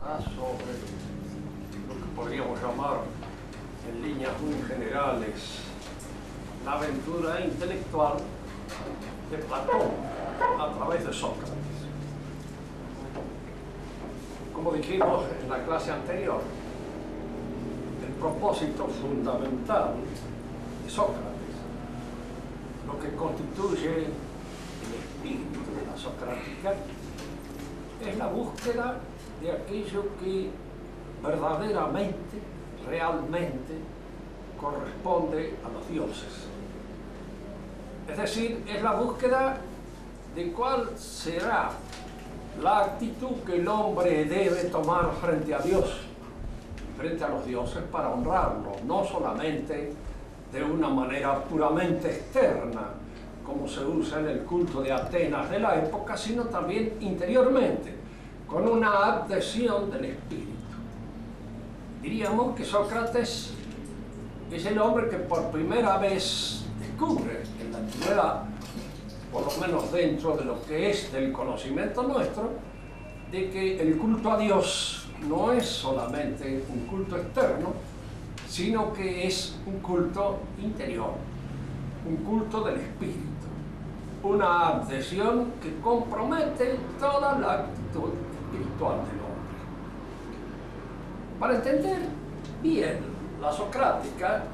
sobre lo que podríamos llamar, en líneas muy generales, la aventura intelectual de Platón a través de Sócrates. Como dijimos en la clase anterior, el propósito fundamental de Sócrates, lo que constituye el espíritu de la socrática, es la búsqueda de aquello que verdaderamente, realmente corresponde a los dioses. Es decir, es la búsqueda de cuál será la actitud que el hombre debe tomar frente a Dios, frente a los dioses, para honrarlos, no solamente de una manera puramente externa, como se usa en el culto de Atenas de la época, sino también interiormente, con una adhesión del espíritu. Diríamos que Sócrates es el hombre que por primera vez descubre en la antigüedad, por lo menos dentro de lo que es del conocimiento nuestro, de que el culto a Dios no es solamente un culto externo, sino que es un culto interior, un culto del espíritu, una adhesión que compromete toda la actitud espiritual del hombre. Para entender bien la socrática,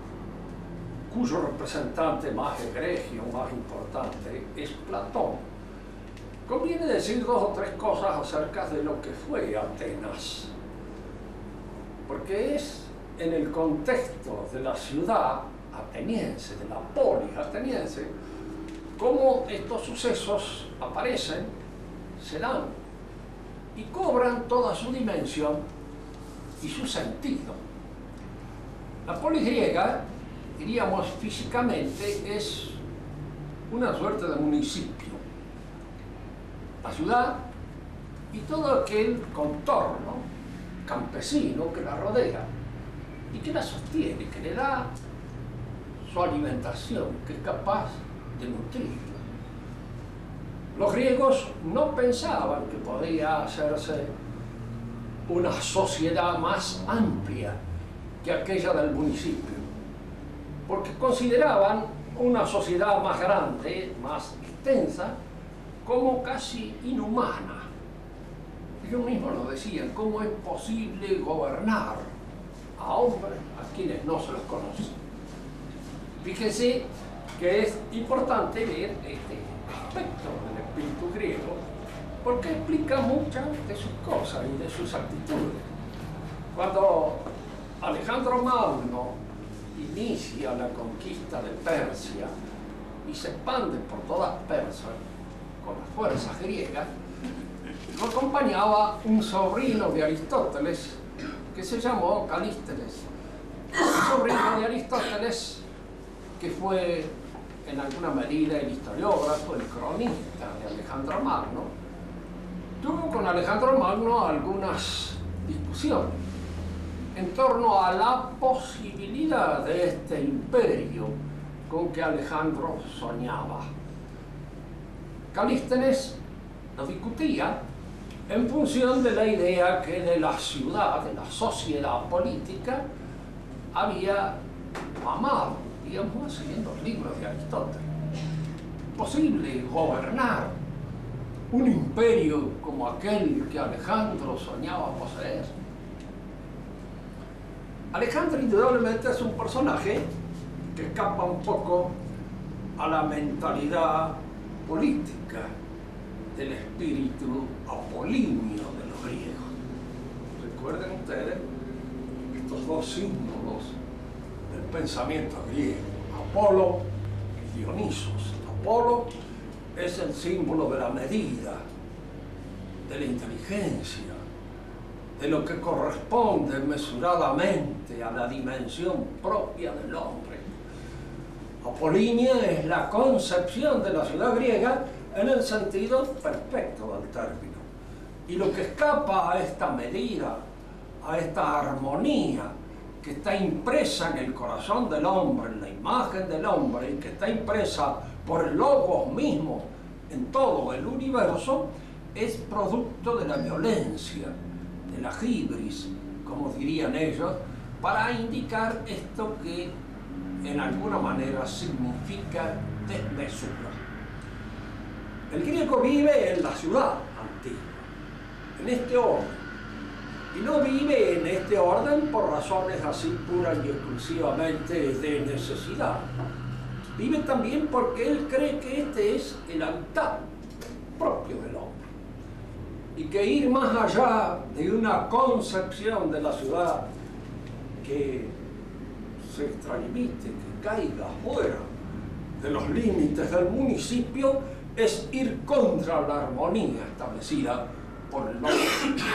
cuyo representante más egregio, más importante, es Platón, conviene decir dos o tres cosas acerca de lo que fue Atenas, porque es en el contexto de la ciudad ateniense, de la polis ateniense, cómo estos sucesos aparecen, se dan y cobran toda su dimensión y su sentido. La polis griega, diríamos físicamente, es una suerte de municipio. La ciudad y todo aquel contorno campesino que la rodea y que la sostiene, que le da su alimentación, que es capaz de nutrirla. Los griegos no pensaban que podía hacerse una sociedad más amplia que aquella del municipio, porque consideraban una sociedad más grande, más extensa, como casi inhumana. Ellos mismos lo decían: ¿cómo es posible gobernar a hombres a quienes no se los conoce? Fíjense que es importante ver este aspecto del espíritu griego, porque explica muchas de sus cosas y de sus actitudes. Cuando Alejandro Magno inicia la conquista de Persia y se expande por toda Persia con las fuerzas griegas, lo acompañaba un sobrino de Aristóteles que se llamó Calístenes. Un sobrino de Aristóteles que fue en alguna medida el historiógrafo, el cronista de Alejandro Magno. Tuvo con Alejandro Magno algunas discusiones en torno a la posibilidad de este imperio con que Alejandro soñaba. Calístenes lo discutía en función de la idea que de la ciudad, de la sociedad política, había amado, digamos, siguiendo los libros de Aristóteles. Posible gobernar un imperio como aquel que Alejandro soñaba poseer. Alejandro indudablemente es un personaje que escapa un poco a la mentalidad política del espíritu apolíneo de los griegos. Recuerden ustedes estos dos símbolos del pensamiento griego: Apolo y Dionisos. Apolo es el símbolo de la medida, de la inteligencia, de lo que corresponde mesuradamente a la dimensión propia del hombre. Apolínea es la concepción de la ciudad griega en el sentido perfecto del término. Y lo que escapa a esta medida, a esta armonía que está impresa en el corazón del hombre, en la imagen del hombre, y que está impresa por el logos mismo en todo el universo, es producto de la violencia, de la hibris, como dirían ellos, para indicar esto que en alguna manera significa desmesura. El griego vive en la ciudad antigua, en este orden, y no vive en este orden por razones así pura y exclusivamente de necesidad. Vive también porque él cree que este es el hábitat propio del hombre, y que ir más allá de una concepción de la ciudad que se extralimite, que caiga fuera de los límites del municipio, es ir contra la armonía establecida por el hombre.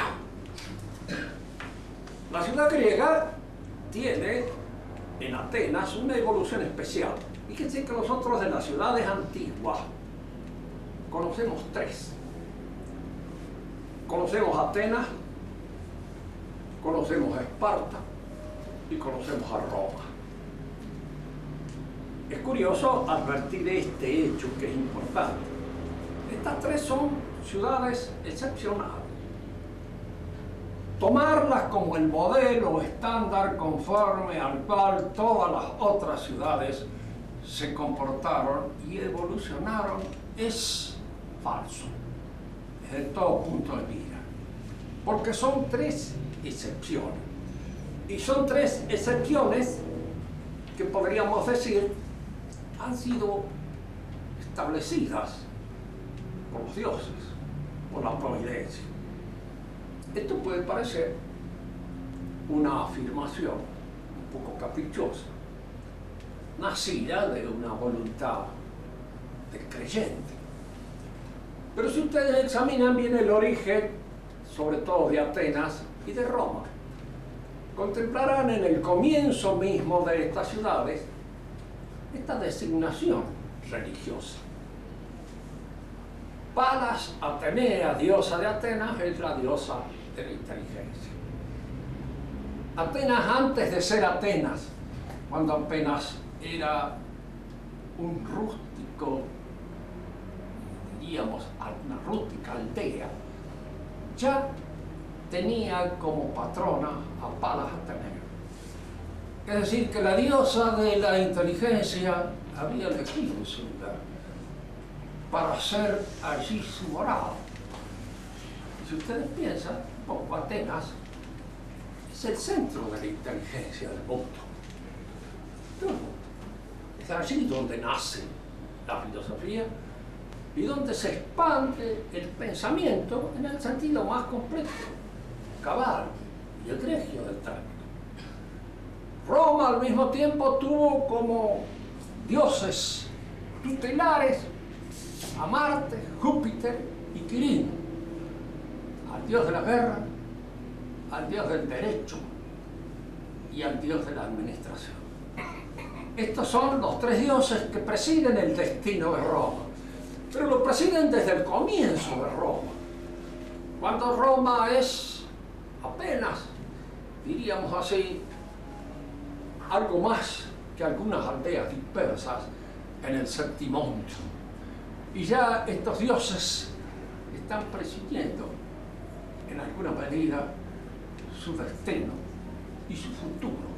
La ciudad griega tiene en Atenas una evolución especial. Fíjense que nosotros de las ciudades antiguas conocemos tres. Conocemos a Atenas, conocemos a Esparta y conocemos a Roma. Es curioso advertir este hecho que es importante. Estas tres son ciudades excepcionales. Tomarlas como el modelo estándar conforme al cual todas las otras ciudades se comportaron y evolucionaron es falso, desde todo punto de vista, porque son tres excepciones, y son tres excepciones que podríamos decir han sido establecidas por los dioses, por la providencia. Esto puede parecer una afirmación un poco caprichosa, nacida de una voluntad del creyente. Pero si ustedes examinan bien el origen, sobre todo de Atenas y de Roma, contemplarán en el comienzo mismo de estas ciudades esta designación religiosa. Palas Atenea, diosa de Atenas, es la diosa de la inteligencia. Atenas, antes de ser Atenas, cuando apenas era un rústico, diríamos, una rústica aldea, ya tenía como patrona a Palas Atenea. Es decir, que la diosa de la inteligencia había elegido ese lugar para hacer allí su morada. Si ustedes piensan, poco Atenas es el centro de la inteligencia del mundo. Es allí donde nace la filosofía y donde se expande el pensamiento en el sentido más completo, cabal y egregio del término. Roma al mismo tiempo tuvo como dioses tutelares a Marte, Júpiter y Quirino, al dios de la guerra, al dios del derecho y al dios de la administración. Estos son los tres dioses que presiden el destino de Roma, pero lo presiden desde el comienzo de Roma, cuando Roma es apenas, diríamos así, algo más que algunas aldeas dispersas en el Septimonte. Y ya estos dioses están presidiendo en alguna medida su destino y su futuro.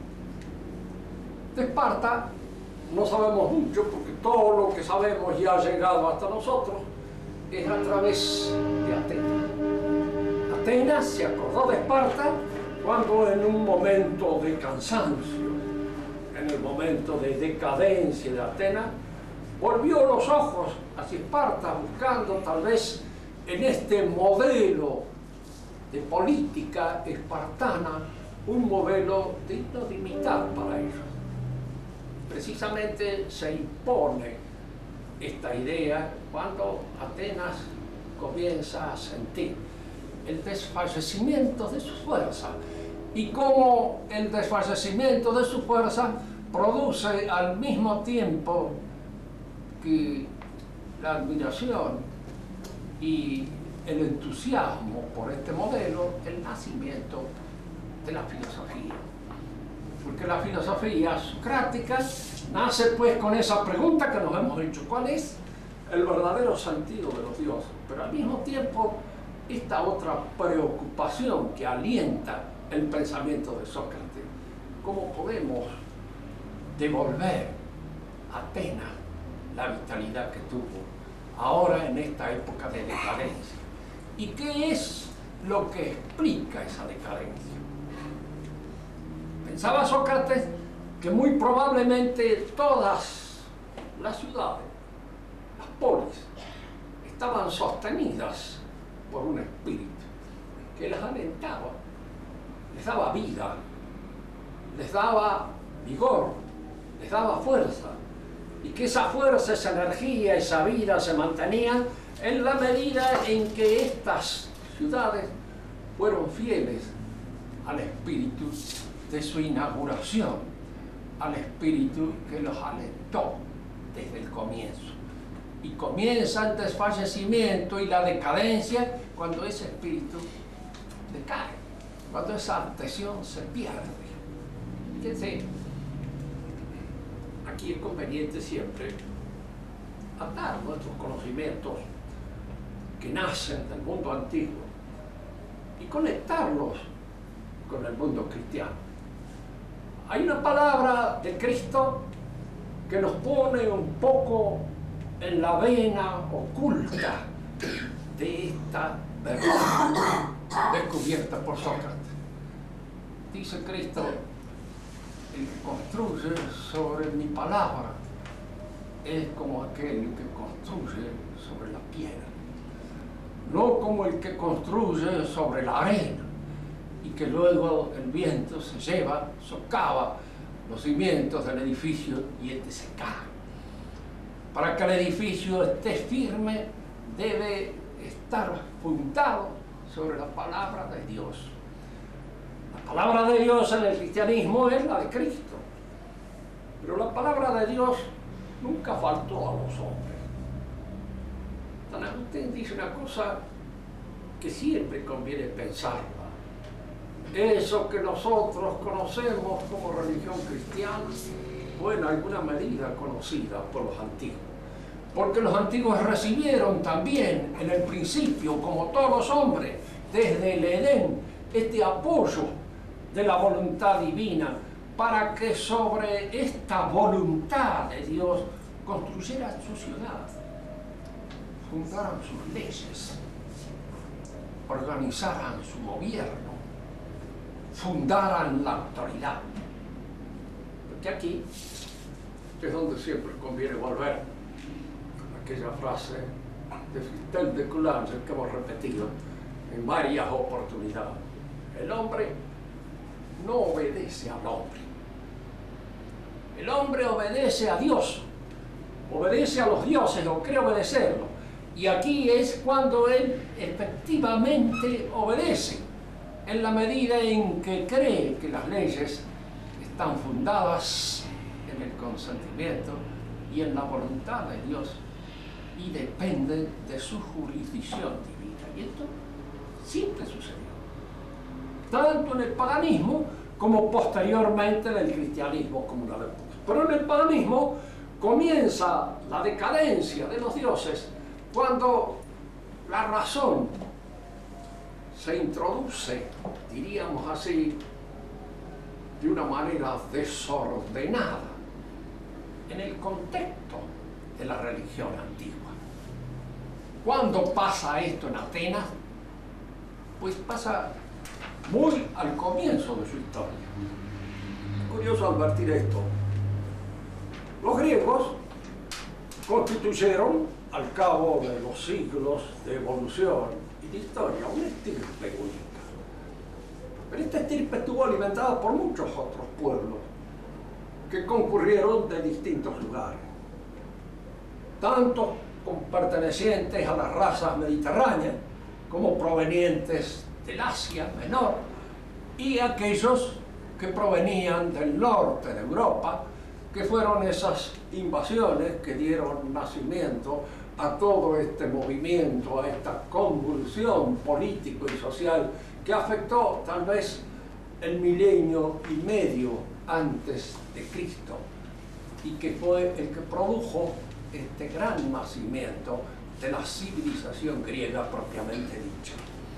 De Esparta no sabemos mucho, porque todo lo que sabemos ya ha llegado hasta nosotros es a través de Atenas. Atenas se acordó de Esparta cuando en un momento de cansancio, en el momento de decadencia de Atenas, volvió los ojos hacia Esparta buscando tal vez en este modelo de política espartana un modelo digno de imitar para ellos. Precisamente se impone esta idea cuando Atenas comienza a sentir el desfallecimiento de su fuerza, y cómo el desfallecimiento de su fuerza produce al mismo tiempo que la admiración y el entusiasmo por este modelo, el nacimiento de la filosofía. Porque la filosofía socrática nace pues con esa pregunta que nos hemos hecho: ¿cuál es el verdadero sentido de los dioses? Pero al mismo tiempo esta otra preocupación que alienta el pensamiento de Sócrates. ¿Cómo podemos devolver a Atenas la vitalidad que tuvo ahora en esta época de decadencia? ¿Y qué es lo que explica esa decadencia? Pensaba Sócrates que muy probablemente todas las ciudades, las polis, estaban sostenidas por un espíritu que las alentaba, les daba vida, les daba vigor, les daba fuerza, y que esa fuerza, esa energía, esa vida se mantenían en la medida en que estas ciudades fueron fieles al espíritu de su inauguración, al espíritu que los alentó desde el comienzo. Y comienza el desfallecimiento y la decadencia cuando ese espíritu decae, cuando esa adhesión se pierde. Fíjense, aquí es conveniente siempre atar nuestros conocimientos que nacen del mundo antiguo y conectarlos con el mundo cristiano. Hay una palabra de Cristo que nos pone un poco en la vena oculta de esta verdad descubierta por Sócrates. Dice Cristo: el que construye sobre mi palabra es como aquel que construye sobre la piedra, no como el que construye sobre la arena y que luego el viento se lleva, socava los cimientos del edificio y este se cae. Para que el edificio esté firme debe estar fundado sobre la palabra de Dios. La palabra de Dios en el cristianismo es la de Cristo, pero la palabra de Dios nunca faltó a los hombres. San Agustín dice una cosa que siempre conviene pensarla. Eso que nosotros conocemos como religión cristiana fue en alguna medida conocida por los antiguos, porque los antiguos recibieron también en el principio, como todos los hombres, desde el Edén, este apoyo de la voluntad divina para que sobre esta voluntad de Dios construyeran su ciudad, fundaran sus leyes, organizaran su gobierno, fundaran la autoridad. Porque aquí es donde siempre conviene volver a aquella frase de Fistel de Coulanges que hemos repetido en varias oportunidades. El hombre no obedece al hombre. El hombre obedece a Dios, obedece a los dioses o cree obedecerlo. Y aquí es cuando él efectivamente obedece, en la medida en que cree que las leyes están fundadas en el consentimiento y en la voluntad de Dios y dependen de su jurisdicción divina. Y esto siempre sucedió, tanto en el paganismo como posteriormente en el cristianismo como una vez. Pero en el paganismo comienza la decadencia de los dioses cuando la razón se introduce, diríamos así, de una manera desordenada en el contexto de la religión antigua. ¿Cuándo pasa esto en Atenas? Pues pasa muy al comienzo de su historia. Es curioso advertir esto. Los griegos constituyeron, al cabo de los siglos de evolución y de historia, una estirpe única. Pero esta estirpe estuvo alimentada por muchos otros pueblos que concurrieron de distintos lugares, tanto pertenecientes a las razas mediterráneas como provenientes del Asia Menor y aquellos que provenían del norte de Europa, que fueron esas invasiones que dieron nacimiento a todo este movimiento, a esta convulsión político y social que afectó tal vez el milenio y medio antes de Cristo y que fue el que produjo este gran nacimiento de la civilización griega propiamente dicha.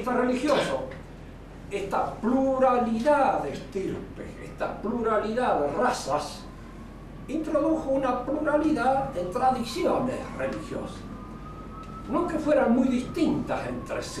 vista religioso, esta pluralidad de estirpes, esta pluralidad de razas, introdujo una pluralidad de tradiciones religiosas, no que fueran muy distintas entre sí,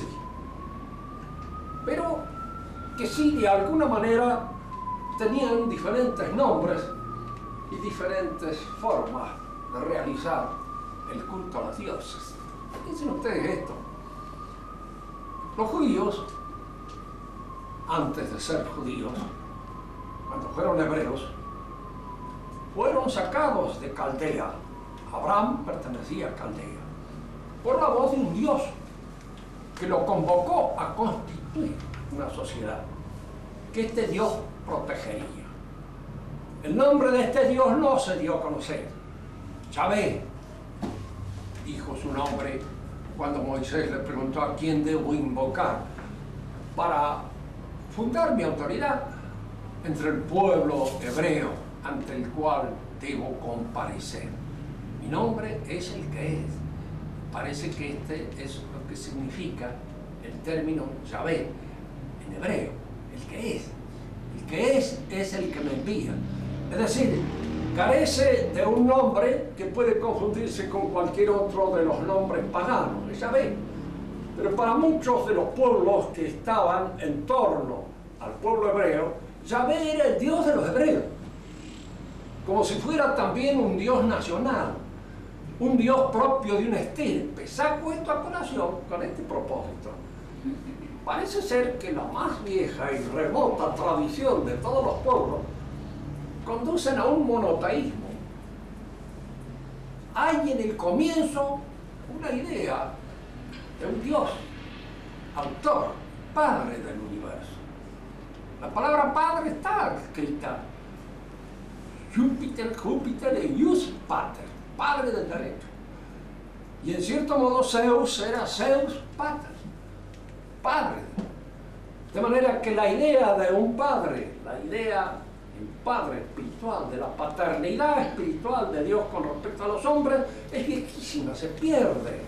pero que sí de alguna manera tenían diferentes nombres y diferentes formas de realizar el culto a los dioses. Piensen ustedes esto: los judíos, antes de ser judíos, cuando fueron hebreos, fueron sacados de Caldea. Abraham pertenecía a Caldea por la voz de un Dios que lo convocó a constituir una sociedad que este Dios protegería. El nombre de este Dios no se dio a conocer. Yahvé dijo su nombre cuando Moisés le preguntó a quién debo invocar para fundar mi autoridad entre el pueblo hebreo ante el cual debo comparecer. Mi nombre es el que es. Parece que este es lo que significa el término Yahvé en hebreo, el que es. El que es el que me envía. Es decir, carece de un nombre que puede confundirse con cualquier otro de los nombres paganos, es Yahvé. Pero para muchos de los pueblos que estaban en torno al pueblo hebreo, Yahvé era el Dios de los hebreos, como si fuera también un Dios nacional, un Dios propio de una estirpe. Saco esto a colación con este propósito. Parece ser que la más vieja y remota tradición de todos los pueblos conducen a un monoteísmo. Hay en el comienzo una idea de un Dios, autor, padre del universo. La palabra padre está escrita Júpiter e Ius Pater, padre del derecho. Y en cierto modo Zeus era Zeus Pater, padre. De manera que la idea de un padre, la idea del padre espiritual, de la paternidad espiritual de Dios con respecto a los hombres, es viejísima, se pierde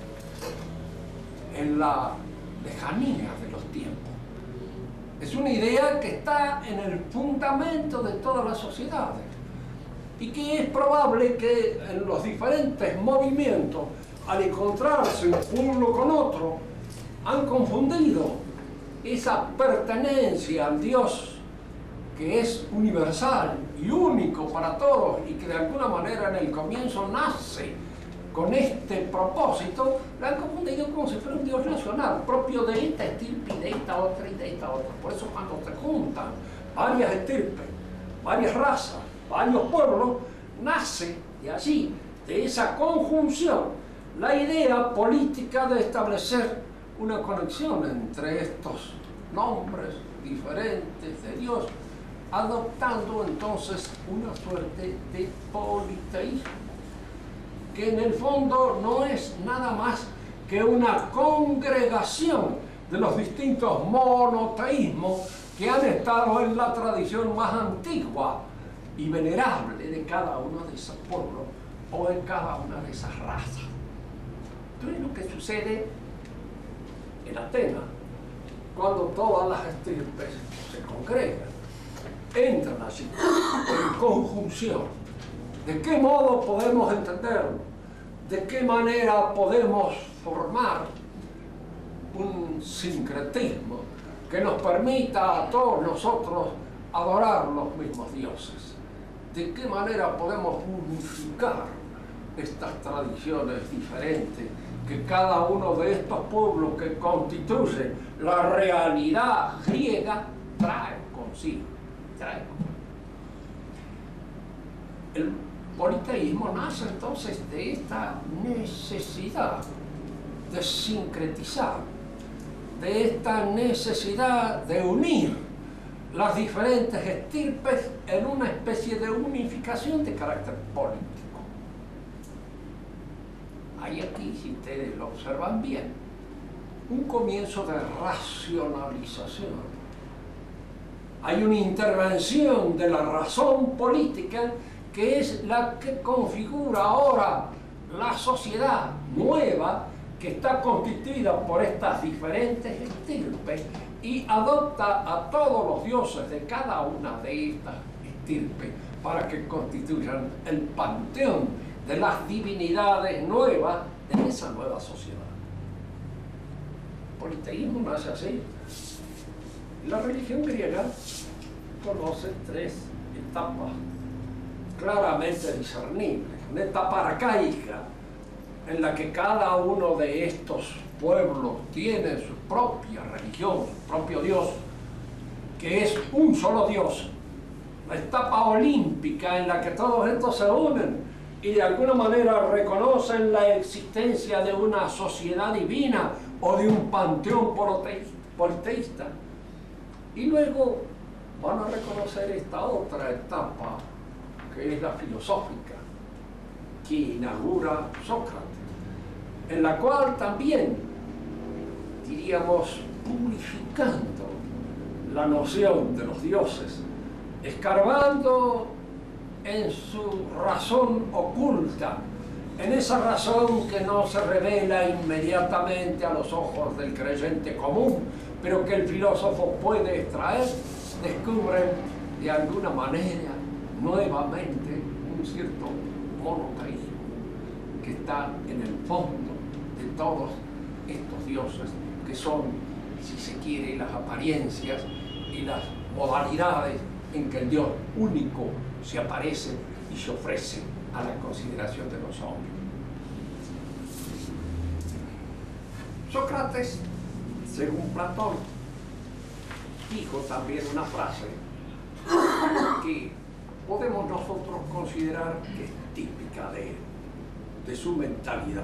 en la lejanía de los tiempos. Es una idea que está en el fundamento de todas las sociedades y que es probable que en los diferentes movimientos, al encontrarse un pueblo con otro, han confundido esa pertenencia al Dios que es universal y único para todos y que de alguna manera en el comienzo nace con este propósito, la han confundido como si fuera un Dios nacional, propio de esta estirpe y de esta otra y de esta otra. Por eso cuando se juntan varias estirpes, varias razas, varios pueblos, nace de allí, de esa conjunción, la idea política de establecer una conexión entre estos nombres diferentes de Dios, adoptando entonces una suerte de politeísmo, que en el fondo no es nada más que una congregación de los distintos monoteísmos que han estado en la tradición más antigua y venerable de cada uno de esos pueblos o de cada una de esas razas. Entonces lo que sucede en Atenas, cuando todas las estirpes se congregan, entran allí en conjunción. ¿De qué modo podemos entenderlo? ¿De qué manera podemos formar un sincretismo que nos permita a todos nosotros adorar los mismos dioses? ¿De qué manera podemos unificar estas tradiciones diferentes que cada uno de estos pueblos que constituye la realidad griega trae consigo? El politeísmo nace entonces de esta necesidad de sincretizar, de esta necesidad de unir las diferentes estirpes en una especie de unificación de carácter político. Hay aquí, si ustedes lo observan bien, un comienzo de racionalización. Hay una intervención de la razón política que es la que configura ahora la sociedad nueva que está constituida por estas diferentes estirpes y adopta a todos los dioses de cada una de estas estirpes para que constituyan el panteón de las divinidades nuevas en esa nueva sociedad. El politeísmo nace así. La religión griega conoce tres etapas claramente discernibles. Una etapa arcaica, en la que cada uno de estos pueblos tiene su propia religión, su propio Dios, que es un solo Dios. La etapa olímpica, en la que todos estos se unen y de alguna manera reconocen la existencia de una sociedad divina o de un panteón politeísta. Y luego van a reconocer esta otra etapa, que es la filosófica, que inaugura Sócrates, en la cual también, diríamos, purificando la noción de los dioses, escarbando en su razón oculta, en esa razón que no se revela inmediatamente a los ojos del creyente común, pero que el filósofo puede extraer, descubre de alguna manera nuevamente un cierto monoteísmo que está en el fondo de todos estos dioses, que son, si se quiere, las apariencias y las modalidades en que el Dios único se aparece y se ofrece a la consideración de los hombres. Sócrates, según Platón, dijo también una frase que podemos nosotros considerar que es típica de él, de su mentalidad.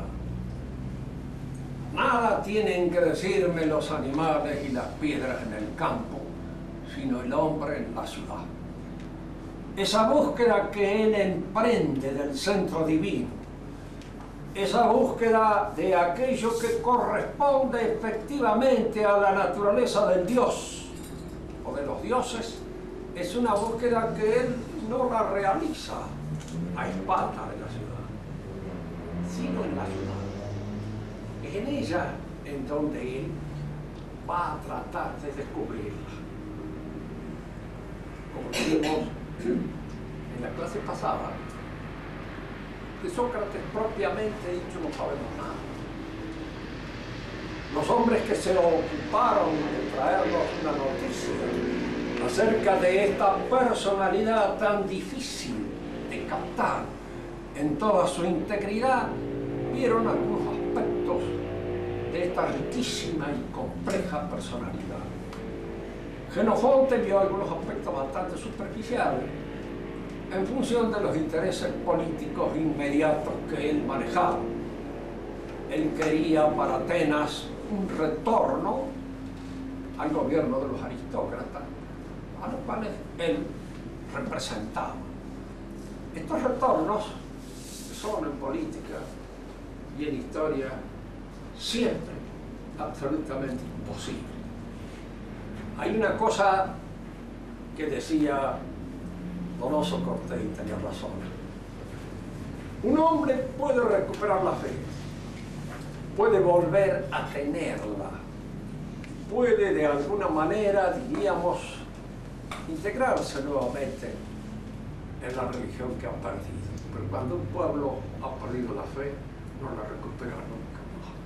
Nada tienen que decirme los animales y las piedras en el campo, sino el hombre en la ciudad. Esa búsqueda que él emprende del centro divino, esa búsqueda de aquello que corresponde efectivamente a la naturaleza del Dios o de los dioses, es una búsqueda que él no la realiza a espaldas de la ciudad, sino en la ciudad. Es en ella en donde él va a tratar de descubrirla. Como dijimos en la clase pasada, de Sócrates propiamente dicho no sabemos nada. Los hombres que se ocuparon de traernos una noticia acerca de esta personalidad tan difícil de captar en toda su integridad, vieron algunos aspectos de esta riquísima y compleja personalidad. Jenofonte vio algunos aspectos bastante superficiales en función de los intereses políticos inmediatos que él manejaba. Él quería para Atenas un retorno al gobierno de los aristócratas, a los cuales él representaba. Estos retornos, que son en política y en historia siempre absolutamente imposibles. Hay una cosa que decía Donoso Cortés y tenía razón. Un hombre puede recuperar la fe, puede volver a tenerla, puede de alguna manera, diríamos, integrarse nuevamente en la religión que ha perdido. Pero cuando un pueblo ha perdido la fe, no la recupera nunca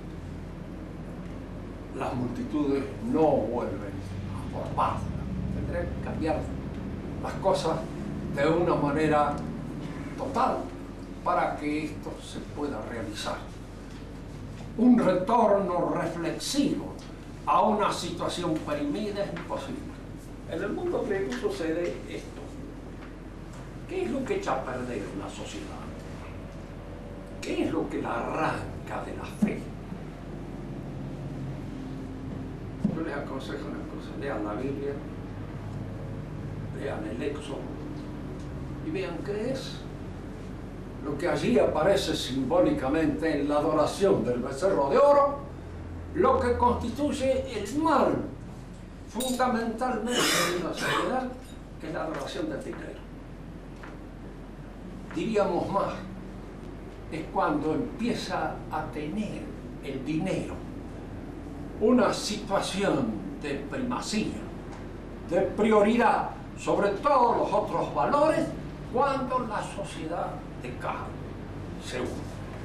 más. Las multitudes no vuelven a formarla. Tendrán que cambiar las cosas de una manera total para que esto se pueda realizar. Un retorno reflexivo a una situación perimida es imposible. En el mundo griego sucede esto. ¿Qué es lo que echa a perder una sociedad? ¿Qué es lo que la arranca de la fe? Yo les aconsejo una cosa: lean la Biblia, lean el Éxodo y vean qué es lo que allí aparece simbólicamente en la adoración del becerro de oro, lo que constituye el mal fundamentalmente en una sociedad, que es la adoración del dinero. Diríamos más, es cuando empieza a tener el dinero una situación de primacía, de prioridad sobre todos los otros valores cuando la sociedad decae, se une.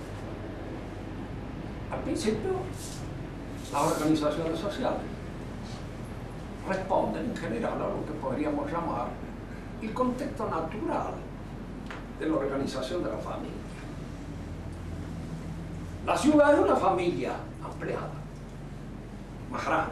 Al principio, las organizaciones sociales responden en general a lo que podríamos llamar el contexto natural de la organización de la familia. La ciudad es una familia ampliada, más grande.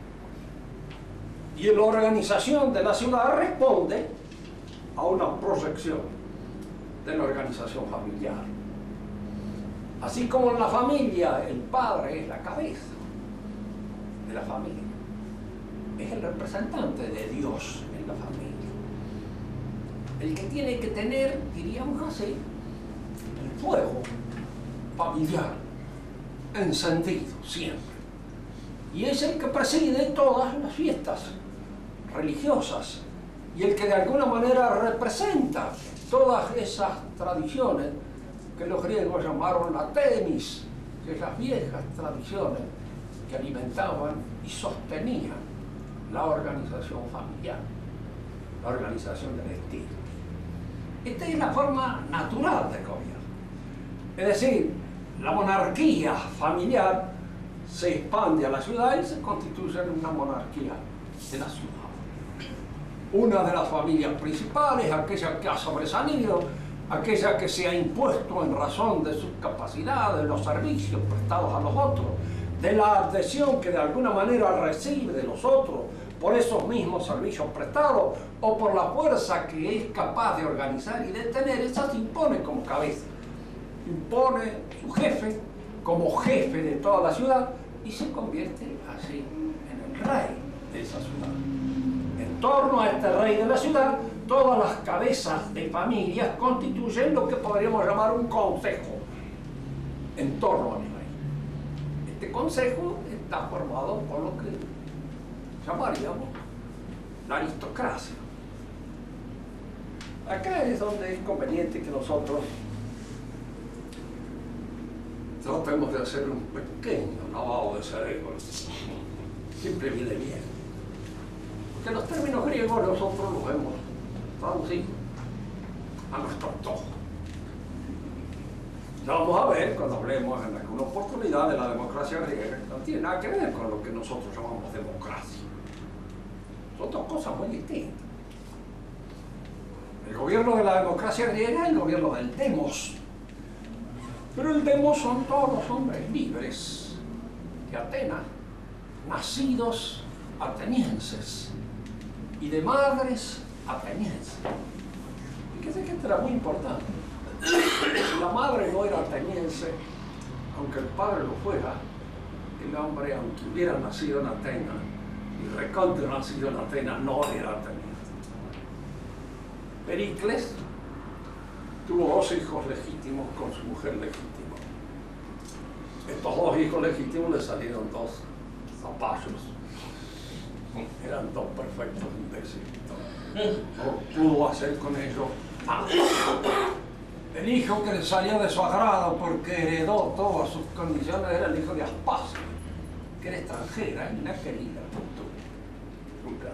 Y la organización de la ciudad responde a una proyección de la organización familiar. Así como en la familia el padre es la cabeza de la familia, es el representante de Dios en la familia. El que tiene que tener, diríamos así, el fuego familiar encendido siempre. Y es el que preside todas las fiestas religiosas y el que de alguna manera representa todas esas tradiciones que los griegos llamaron la temis, que es las viejas tradiciones que alimentaban y sostenían la organización familiar, la organización del estilo. Esta es la forma natural del gobierno. Es decir, la monarquía familiar se expande a la ciudad y se constituye en una monarquía de la ciudad. Una de las familias principales, aquella que ha sobresalido, aquella que se ha impuesto en razón de sus capacidades, los servicios prestados a los otros, de la adhesión que de alguna manera recibe de los otros por esos mismos servicios prestados o por la fuerza que es capaz de organizar y de tener, esa se impone como cabeza. Impone su jefe como jefe de toda la ciudad y se convierte así en el rey de esa ciudad. En torno a este rey de la ciudad, todas las cabezas de familias constituyen lo que podríamos llamar un consejo en torno al rey. Este consejo está formado por lo que llamaríamos la aristocracia. Acá es donde es conveniente que nosotros tratemos de hacer un pequeño lavado de cerebro. Siempre viene bien. Porque los términos griegos nosotros los hemos traducido a nuestro antojo. Ya vamos a ver cuando hablemos en alguna oportunidad de la democracia griega. No tiene nada que ver con lo que nosotros llamamos democracia. Son dos cosas muy distintas. El gobierno de la democracia griega es el gobierno del demos. Pero el demos son todos los hombres libres de Atenas, nacidos atenienses y de madres atenienses. Fíjense que esto era muy importante. Si la madre no era ateniense, aunque el padre lo fuera, el hombre, aunque hubiera nacido en Atenas y recontra nacido en Atenas, no era ateniense. Pericles tuvo 2 hijos legítimos con su mujer legítima. Estos 2 hijos legítimos le salieron 2 zapallos. Eran 2 perfectos imbéciles. No pudo hacer con ellos nada. El hijo que le salió de su agrado porque heredó todas sus condiciones era el hijo de Aspasia, que era extranjera y la querida cultura.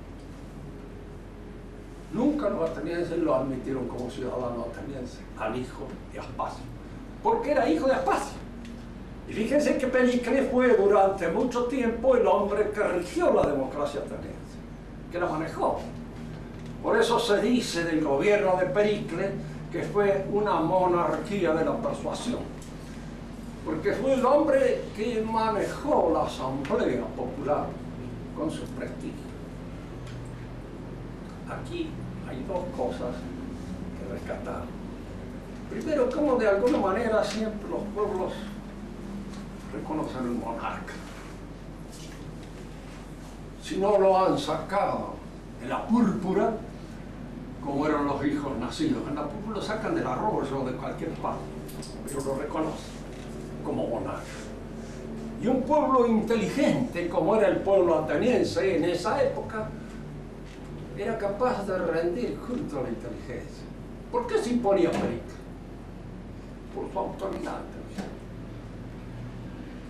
Nunca los atenienses lo admitieron como ciudadano ateniense al hijo de Aspasia, porque era hijo de Aspasia. Y fíjense que Pericles fue durante mucho tiempo el hombre que rigió la democracia ateniense, que la manejó. Por eso se dice del gobierno de Pericles que fue una monarquía de la persuasión, porque fue el hombre que manejó la asamblea popular con su prestigio. Aquí hay 2 cosas que rescatar. Primero, cómo de alguna manera siempre los pueblos reconocen al monarca. Si no lo han sacado de la púrpura, como eran los hijos nacidos en la púrpura, lo sacan del arroyo o de cualquier parte, pero lo reconocen como monarca. Y un pueblo inteligente, como era el pueblo ateniense en esa época, era capaz de rendir culto a la inteligencia. ¿Por qué se imponía Pericles? Por su autoridad.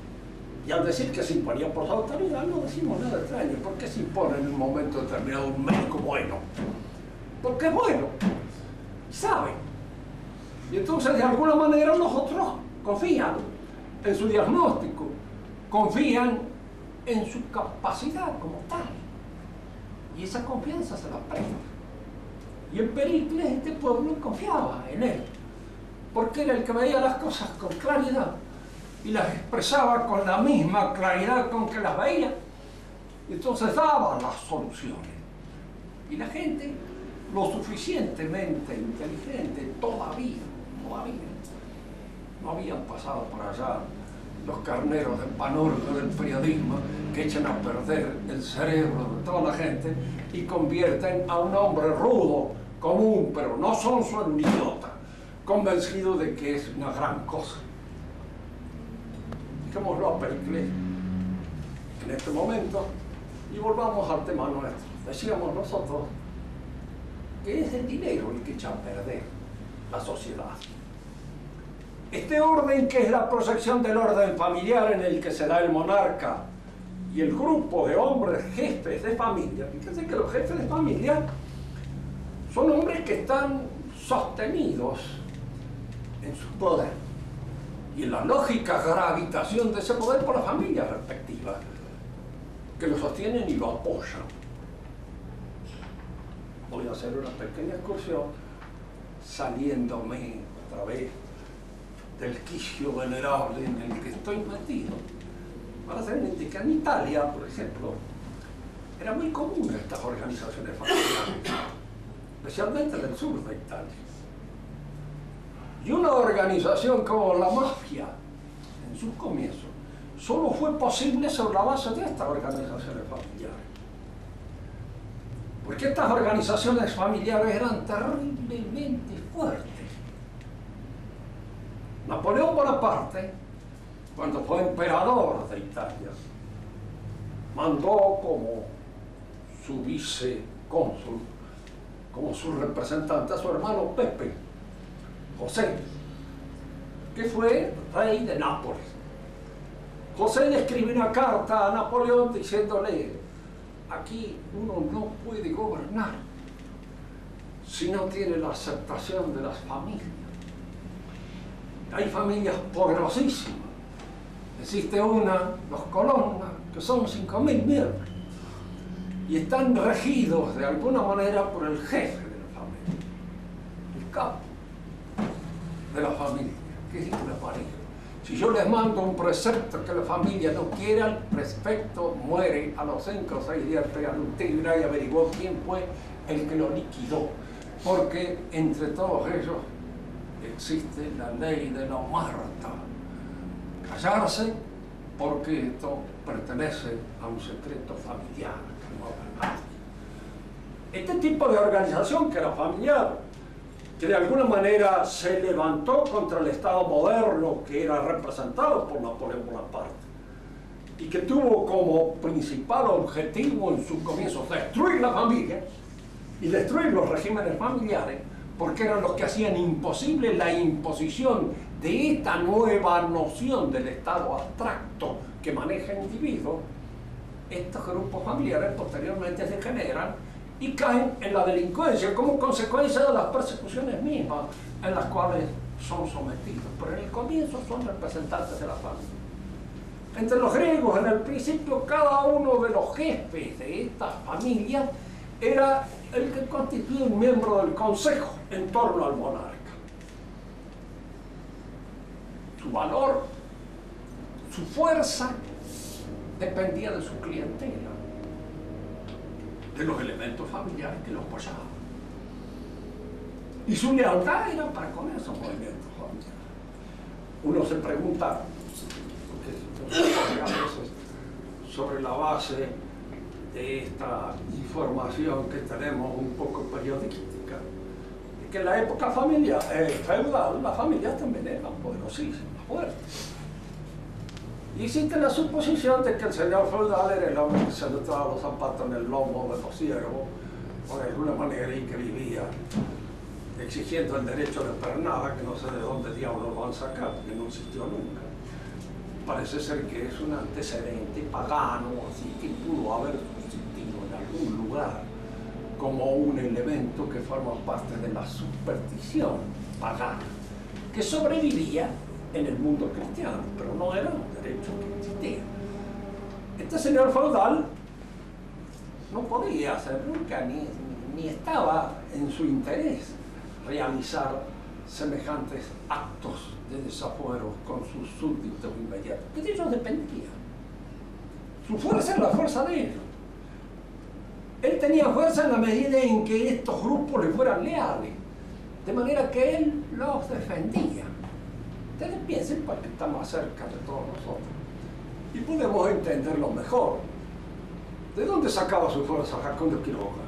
Y al decir que se imponía por su autoridad, no decimos nada extraño. ¿Por qué se impone en un momento determinado un médico bueno? Porque es bueno, sabe. Y entonces, de alguna manera, los otros confían en su diagnóstico, confían en su capacidad como tal. Y esa confianza se la presta. Y en Pericles este pueblo confiaba en él, porque era el que veía las cosas con claridad y las expresaba con la misma claridad con que las veía. Y entonces daba las soluciones. Y la gente, lo suficientemente inteligente, todavía, no habían pasado por allá los carneros del panorco del periodismo que echan a perder el cerebro de toda la gente y convierten a un hombre rudo, común, pero no sonso, en un idiota, convencido de que es una gran cosa. Dejémoslo a Pericles en este momento y volvamos al tema nuestro. Decíamos nosotros que es el dinero el que echa a perder la sociedad. Este orden, que es la proyección del orden familiar en el que se da el monarca y el grupo de hombres jefes de familia, fíjense que los jefes de familia son hombres que están sostenidos en su poder y en la lógica gravitación de ese poder por las familias respectivas, que lo sostienen y lo apoyan. Voy a hacer una pequeña excursión saliéndome otra vez del quicio venerable en el que estoy metido, para hacer que en Italia, por ejemplo, era muy común estas organizaciones familiares, especialmente en el sur de Italia. Y una organización como la mafia, en sus comienzos, solo fue posible sobre la base de estas organizaciones familiares. Porque estas organizaciones familiares eran terriblemente fuertes. Napoleón Bonaparte, cuando fue emperador de Italia, mandó como su vicecónsul, como su representante, a su hermano Pepe, José, que fue rey de Nápoles. José le escribe una carta a Napoleón diciéndole: aquí uno no puede gobernar si no tiene la aceptación de las familias. Hay familias poderosísimas. Existe una, los Colonna, que son 5.000 miembros y están regidos de alguna manera por el jefe de la familia, el capo de la familia, que es una pareja. Si yo les mando un precepto que la familia no quiera, el prefecto muere a los 5 o 6 días, pegan un tiro y averiguó quién fue el que lo liquidó, porque entre todos ellos existe la ley de la omerta, callarse porque esto pertenece a un secreto familiar que no habla nadie. Este tipo de organización, que era familiar, que de alguna manera se levantó contra el Estado moderno que era representado por Napoleón Bonaparte y que tuvo como principal objetivo en sus comienzos destruir la familia y destruir los regímenes familiares, porque eran los que hacían imposible la imposición de esta nueva noción del Estado abstracto que maneja el individuo. Estos grupos familiares posteriormente se generan y caen en la delincuencia como consecuencia de las persecuciones mismas en las cuales son sometidos. Pero en el comienzo son representantes de la familia. Entre los griegos, en el principio, cada uno de los jefes de estas familias era el que constituía un miembro del consejo en torno al monarca. Su valor, su fuerza, dependía de su clientela, de los elementos familiares que los apoyaban. Y su lealtad era para con esos movimientos familiares. Uno se pregunta, porque a veces sobre la base de esta información que tenemos un poco periodística, que en la época feudal las familias también eran poderosísimas, fuertes. Y existe la suposición de que el señor feudal era el hombre que se notaba los zapatos en el lomo de los siervos, o de alguna manera, y que vivía exigiendo el derecho de pernada, que no sé de dónde diablos lo han sacado, que no existió nunca. parece ser que es un antecedente pagano, así que pudo haber existido en algún lugar como un elemento que forma parte de la superstición pagana, que sobrevivía en el mundo cristiano, pero no era un derecho que existía. Este señor feudal no podía hacer nunca, ni estaba en su interés realizar semejantes actos de desafuero con sus súbditos inmediatos, que de ellos dependía. Su fuerza era la fuerza de ellos. Él tenía fuerza en la medida en que estos grupos le fueran leales, de manera que él los defendía. Ustedes piensen porque está más cerca de todos nosotros y podemos entenderlo mejor. ¿De dónde sacaba su fuerza Facundo Quiroga?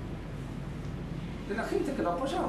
De la gente que lo apoyaba.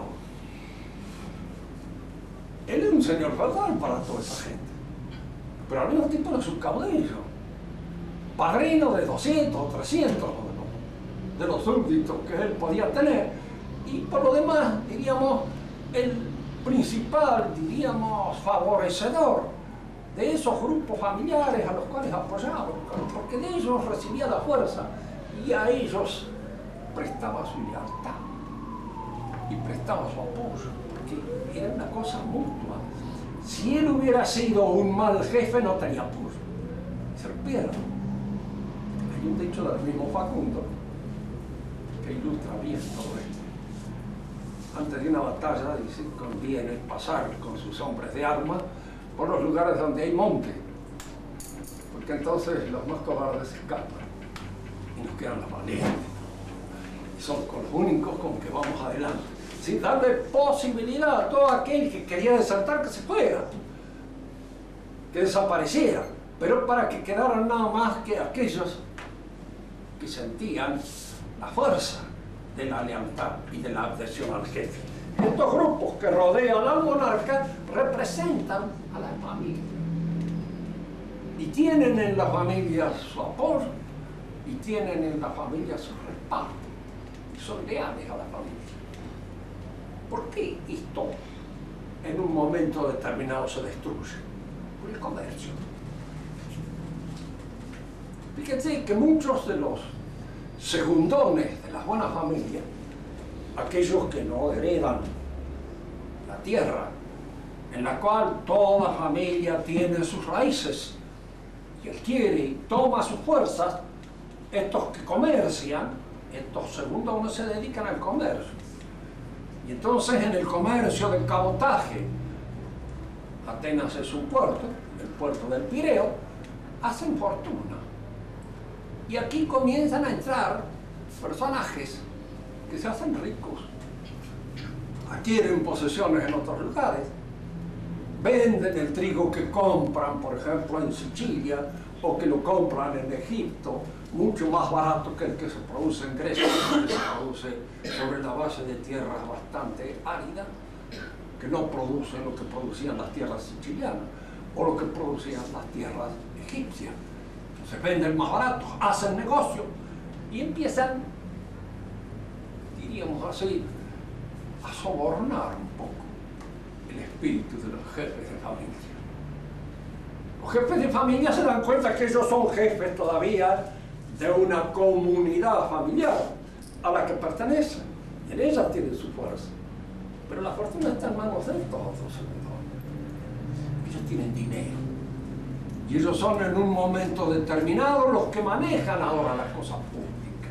Él era un señor feudal para toda esa gente, pero al mismo tiempo era su caudillo, padrino de 200 o 300 de los súbditos que él podía tener, y por lo demás, diríamos, el principal, diríamos, favorecedor de esos grupos familiares a los cuales apoyaba, porque de ellos recibía la fuerza y a ellos prestaba su lealtad y prestaba su apoyo, porque era una cosa mutua. Si él hubiera sido un mal jefe, no tenía apoyo, se lo pierde. Hay un dicho del mismo Facundo que ilustra bien todo esto. Antes de una batalla, dice, conviene pasar con sus hombres de armas por los lugares donde hay monte, porque entonces los más cobardes escapan y nos quedan los valientes. Y son con los únicos con que vamos adelante, sin darle posibilidad a todo aquel que quería desertar que se fuera, que desapareciera, pero para que quedaran nada más que aquellos que sentían la fuerza de la lealtad y de la adhesión al jefe. Estos grupos que rodean al monarca representan a la familia y tienen en la familia su apoyo y tienen en la familia su respaldo y son leales a la familia. ¿Por qué esto en un momento determinado se destruye? Por el comercio. Fíjense que muchos de los segundones de las buenas familias, aquellos que no heredan la tierra, en la cual toda familia tiene sus raíces, y él quiere y toma sus fuerzas, estos que comercian, estos segundones se dedican al comercio. Y entonces en el comercio del cabotaje, Atenas es un puerto, el puerto del Pireo, hacen fortuna. Y aquí comienzan a entrar personajes que se hacen ricos, adquieren posesiones en otros lugares, venden el trigo que compran, por ejemplo, en Sicilia, o que lo compran en Egipto, mucho más barato que el que se produce en Grecia, que se produce sobre la base de tierras bastante áridas, que no producen lo que producían las tierras sicilianas, o lo que producían las tierras egipcias. Se venden más baratos, hacen negocio y empiezan, diríamos así, a sobornar un poco el espíritu de los jefes de familia. Los jefes de familia se dan cuenta que ellos son jefes todavía de una comunidad familiar a la que pertenecen, y en ella tienen su fuerza. Pero la fortuna está en manos de estos otros segundones. Ellos tienen dinero. Y ellos son en un momento determinado los que manejan ahora la cosa pública.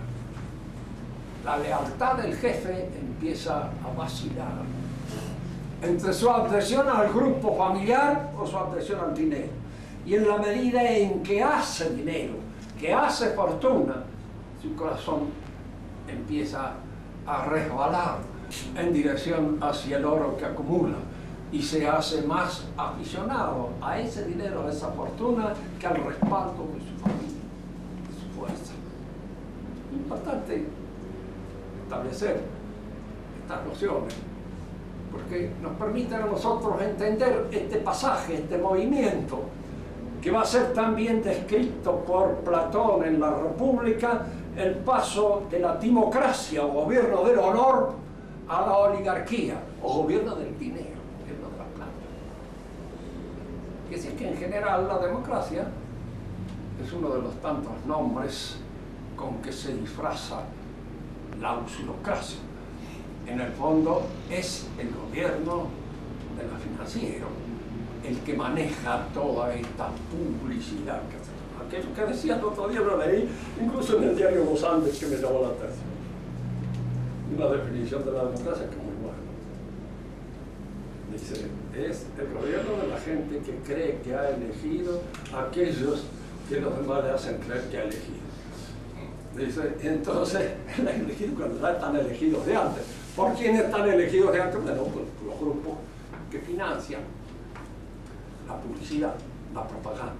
La lealtad del jefe empieza a vacilar entre su adhesión al grupo familiar o su adhesión al dinero. Y en la medida en que hace dinero, que hace fortuna, su corazón empieza a resbalar en dirección hacia el oro que acumula. Y se hace más aficionado a ese dinero, a esa fortuna, que al respaldo de su familia, de su fuerza. Es importante establecer estas nociones, porque nos permiten a nosotros entender este pasaje, este movimiento, que va a ser también descrito por Platón en la República, el paso de la timocracia o gobierno del honor a la oligarquía o gobierno del dinero. Y así que en general la democracia es uno de los tantos nombres con que se disfraza la usurocracia. En el fondo es el gobierno de los financieros el que maneja toda esta publicidad que hace. Aquello que decía el otro día lo leí, incluso en el diario Los Andes, que me llamó la atención. Una definición de la democracia que es muy buena. Dice, es el gobierno de la gente que cree que ha elegido a aquellos que los demás le hacen creer que ha elegido. Dice, entonces, cuando ya están elegidos de antes. ¿Por quién están elegidos de antes? Bueno, por los grupos que financian la publicidad, la propaganda.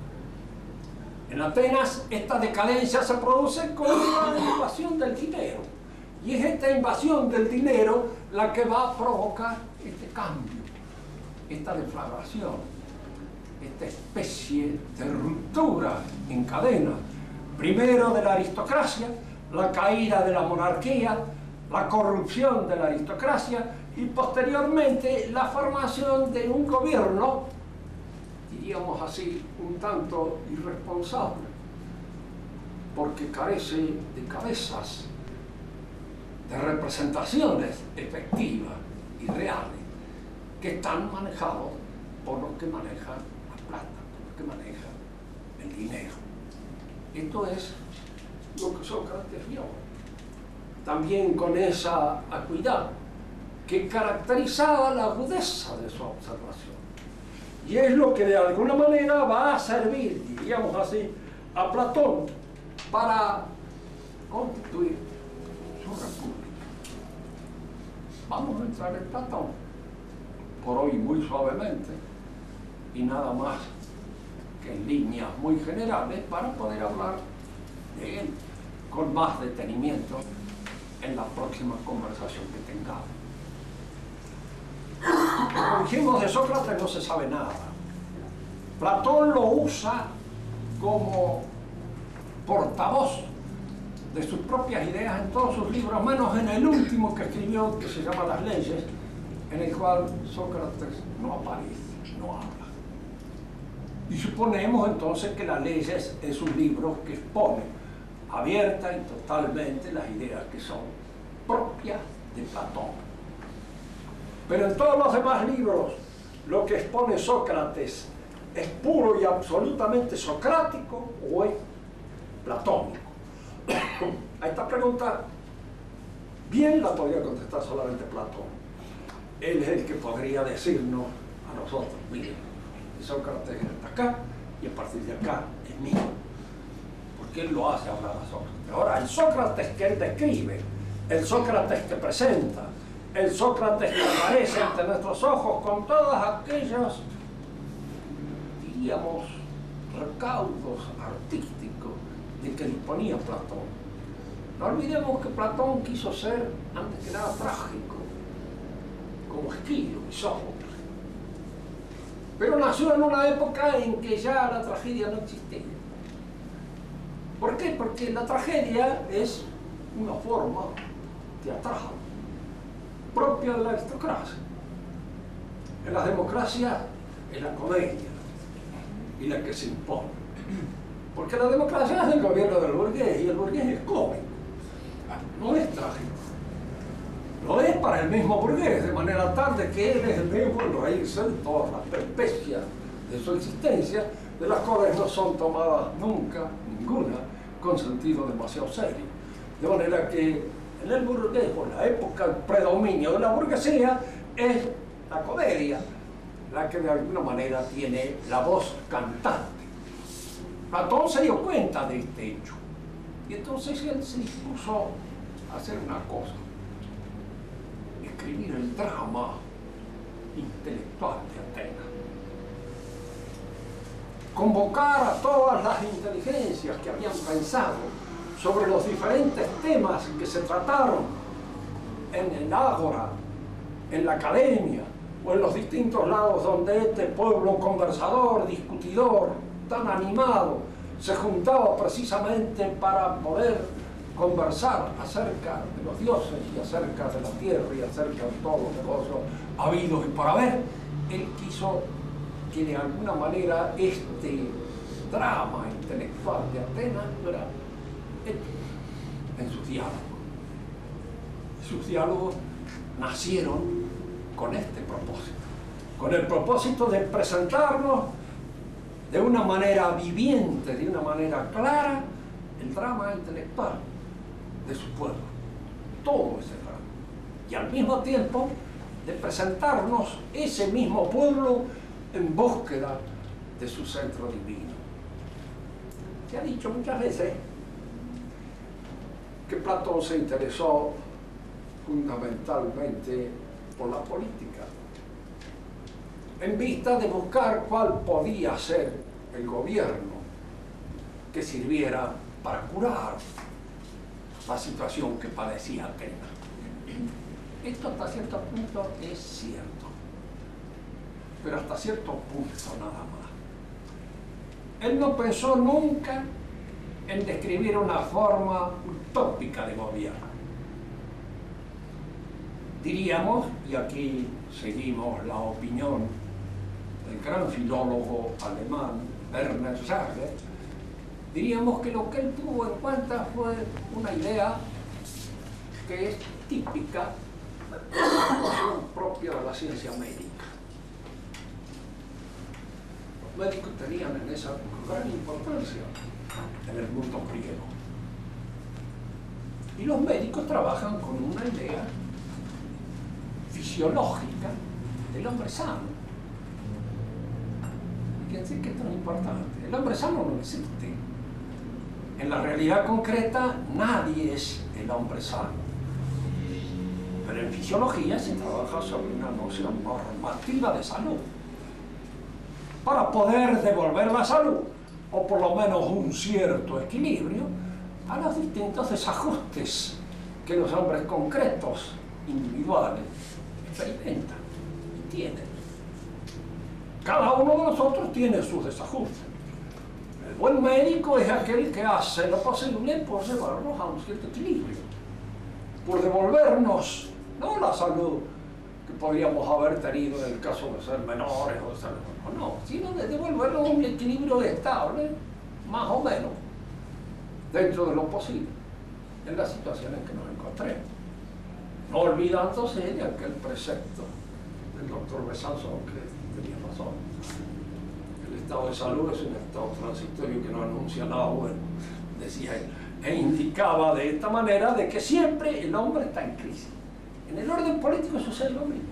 En Atenas, esta decadencia se produce con la invasión del dinero. Y es esta invasión del dinero la que va a provocar este cambio, esta deflagración, esta especie de ruptura en cadena. Primero de la aristocracia, la caída de la monarquía, la corrupción de la aristocracia y posteriormente la formación de un gobierno, diríamos así, un tanto irresponsable, porque carece de cabezas, de representaciones efectivas y reales, que están manejados por los que manejan la plata, por los que manejan el dinero. Esto es lo que Sócrates vio. También con esa acuidad que caracterizaba la agudeza de su observación. Y es lo que de alguna manera va a servir, diríamos así, a Platón para constituir su república. Vamos a entrar en Platón, por hoy muy suavemente, y nada más que en líneas muy generales para poder hablar de él con más detenimiento en la próxima conversación que tengamos. Como dijimos, de Sócrates no se sabe nada. Platón lo usa como portavoz de sus propias ideas en todos sus libros, menos en el último que escribió, que se llama Las Leyes, en el cual Sócrates no aparece, no habla. Y suponemos entonces que Las Leyes es un libro que expone abierta y totalmente las ideas que son propias de Platón. Pero en todos los demás libros lo que expone Sócrates es puro y absolutamente socrático o es platónico. A esta pregunta bien la podría contestar solamente Platón. Él es el que podría decirnos a nosotros, miren, Sócrates está acá y a partir de acá es mío, porque él lo hace hablar a Sócrates. Ahora, el Sócrates que él describe, el Sócrates que presenta, el Sócrates que aparece ante nuestros ojos con todos aquellos, diríamos, recaudos artísticos de que disponía Platón. No olvidemos que Platón quiso ser, antes que nada, trágico, como Esquilo y Sófocles. Pero nació en una época en que ya la tragedia no existía. ¿Por qué? Porque la tragedia es una forma teatral propia de la aristocracia. En las democracias es la comedia y la que se impone. Porque la democracia es el gobierno del burgués y el burgués es cómico, no es trágico. Lo es para el mismo burgués, de manera tal de que él es el mismo el reírse de todas las peripecias de su existencia, de las cuales no son tomadas nunca, ninguna, con sentido demasiado serio. De manera que en el burgués, por la época, el predominio de la burguesía es la comedia, la que de alguna manera tiene la voz cantante. Platón se dio cuenta de este hecho, y entonces él se dispuso a hacer una cosa: escribir el drama intelectual de Atenas. Convocar a todas las inteligencias que habían pensado sobre los diferentes temas que se trataron en el ágora, en la academia o en los distintos lados donde este pueblo conversador, discutidor, tan animado, se juntaba precisamente para poder conversar acerca de los dioses y acerca de la tierra y acerca de todos los negocios habidos y por haber. Él quiso que de alguna manera este drama intelectual de Atenas era ético en sus diálogos. Sus diálogos nacieron con este propósito, con el propósito de presentarnos de una manera viviente, de una manera clara, el drama intelectual de su pueblo, todo ese drama, y al mismo tiempo de presentarnos ese mismo pueblo en búsqueda de su centro divino. Se ha dicho muchas veces que Platón se interesó fundamentalmente por la política, en vista de buscar cuál podía ser el gobierno que sirviera para curar la situación que padecía Atenas. Esto hasta cierto punto es cierto, pero hasta cierto punto nada más. Él no pensó nunca en describir una forma utópica de gobierno. Diríamos, y aquí seguimos la opinión del gran filólogo alemán Werner Jaeger, diríamos que lo que él tuvo en cuenta fue una idea que es típica de la noción propia de la ciencia médica. Los médicos tenían en esa gran importancia en el mundo griego. Y los médicos trabajan con una idea fisiológica del hombre sano. Fíjense que esto es importante. El hombre sano no existe. En la realidad concreta, nadie es el hombre sano. Pero en fisiología se trabaja sobre una noción normativa de salud, para poder devolver la salud, o por lo menos un cierto equilibrio, a los distintos desajustes que los hombres concretos, individuales, experimentan y tienen. Cada uno de nosotros tiene sus desajustes. El buen médico es aquel que hace lo posible por llevarnos a un cierto equilibrio, por devolvernos no la salud que podríamos haber tenido en el caso de ser menores o de ser no, sino de devolvernos un equilibrio estable, más o menos, dentro de lo posible, en la situación en que nos encontremos. No olvidándose de aquel precepto del doctor Besançon, que tenía razón. El estado de salud es un estado transitorio que no anuncia nada bueno, decía él, e indicaba de esta manera de que siempre el hombre está en crisis. En el orden político sucede lo mismo.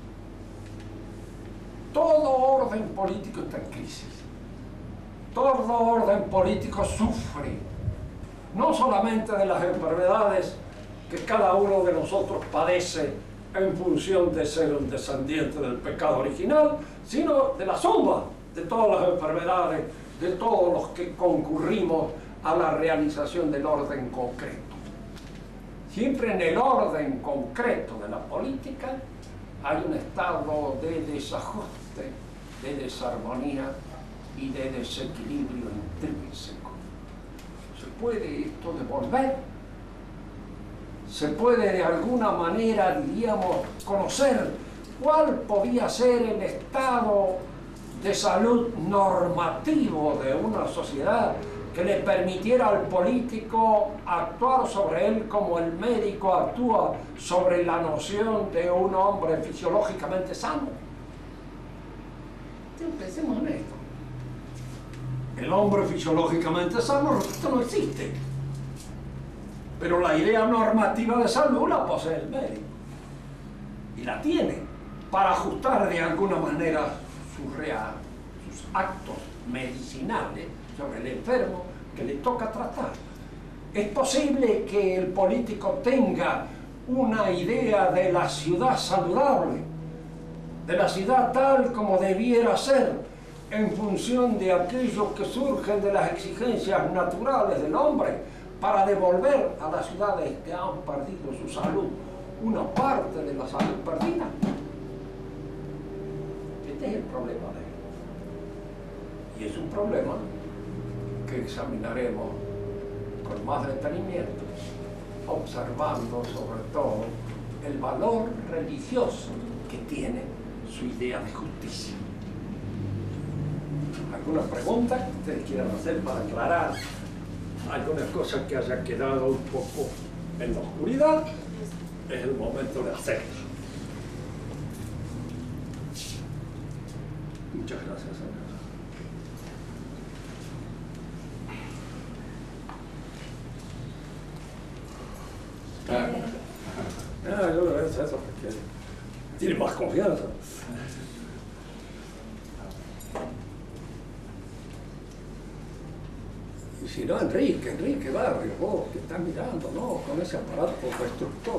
Todo orden político está en crisis. Todo orden político sufre, no solamente de las enfermedades que cada uno de nosotros padece en función de ser un descendiente del pecado original, sino de la suma de todas las enfermedades, de todos los que concurrimos a la realización del orden concreto. Siempre en el orden concreto de la política hay un estado de desajuste, de desarmonía y de desequilibrio intrínseco. ¿Se puede esto devolver? ¿Se puede de alguna manera, diríamos, conocer cuál podía ser el estado de salud normativo de una sociedad que le permitiera al político actuar sobre él como el médico actúa sobre la noción de un hombre fisiológicamente sano? Pensemos en esto. El hombre fisiológicamente sano, esto no existe. Pero la idea normativa de salud la posee el médico. Y la tiene para ajustar de alguna manera sus actos medicinales sobre el enfermo que le toca tratar. Es posible que el político tenga una idea de la ciudad saludable, de la ciudad tal como debiera ser, en función de aquellos que surgen de las exigencias naturales del hombre, para devolver a las ciudades que han perdido su salud una parte de la salud perdida. Este es el problema de él. Y es un problema que examinaremos con más detenimiento, observando sobre todo el valor religioso que tiene su idea de justicia. ¿Alguna pregunta que ustedes quieran hacer para aclarar alguna cosa que haya quedado un poco en la oscuridad? Es el momento de hacerlo. Muchas gracias, señor. Yo le eso porque tiene más confianza. Y si no, Enrique Barrio, vos que estás mirando, ¿no? Con ese aparato destructor.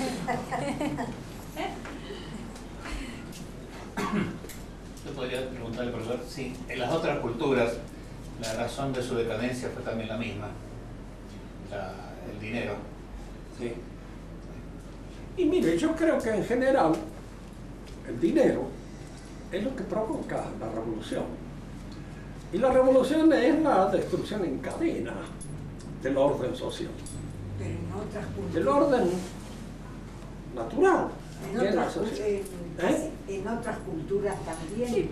Yo podría preguntarle, profesor, si en las otras culturas la razón de su decadencia fue también la misma, el dinero. Sí. Y mire, yo creo que en general el dinero es lo que provoca la revolución. Y la revolución es la destrucción en cadena del orden social. Pero en otras culturas. Del orden natural. En otras culturas también. Sí,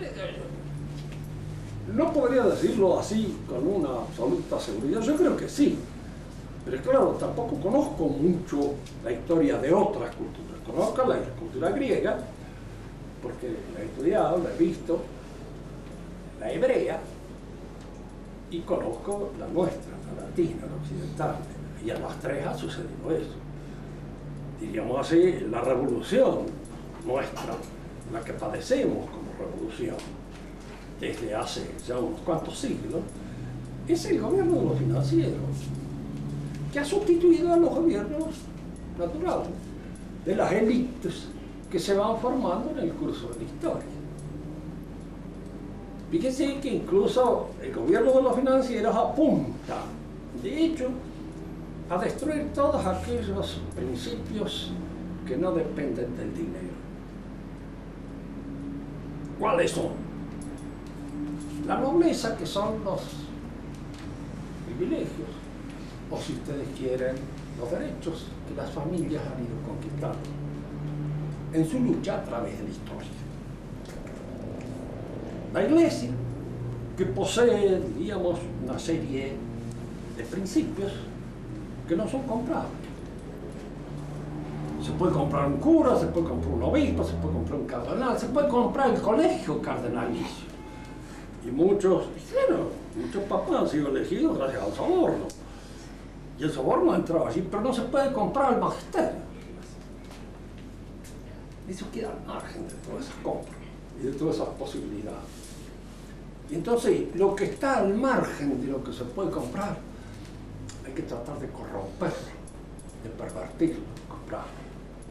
no podría decirlo así con una absoluta seguridad. Yo creo que sí. Pero claro, tampoco conozco mucho la historia de otras culturas. Conozco la cultura griega, porque la he estudiado, la he visto, la hebrea, y conozco la nuestra, la latina, la occidental. Y a las tres ha sucedido eso. Diríamos así, la revolución nuestra, la que padecemos como revolución desde hace ya unos cuantos siglos, es el gobierno de los financieros, que ha sustituido a los gobiernos naturales, de las élites que se van formando en el curso de la historia. Fíjese que incluso el gobierno de los financieros apunta, de hecho, a destruir todos aquellos principios que no dependen del dinero. ¿Cuáles son? La nobleza, que son los privilegios, o si ustedes quieren, los derechos que las familias han ido conquistando en su lucha a través de la historia. La Iglesia, que posee, diríamos, una serie de principios que no son comprables. Se puede comprar un cura, se puede comprar un obispo, se puede comprar un cardenal, se puede comprar el colegio cardenalicio. Y muchos papas han sido elegidos gracias al soborno. Y el soborno ha entrado allí, pero no se puede comprar el magisterio. Eso queda al margen de todas esas compras y de todas esas posibilidades. Y entonces, lo que está al margen de lo que se puede comprar, hay que tratar de corromperlo, de pervertirlo, de comprarlo.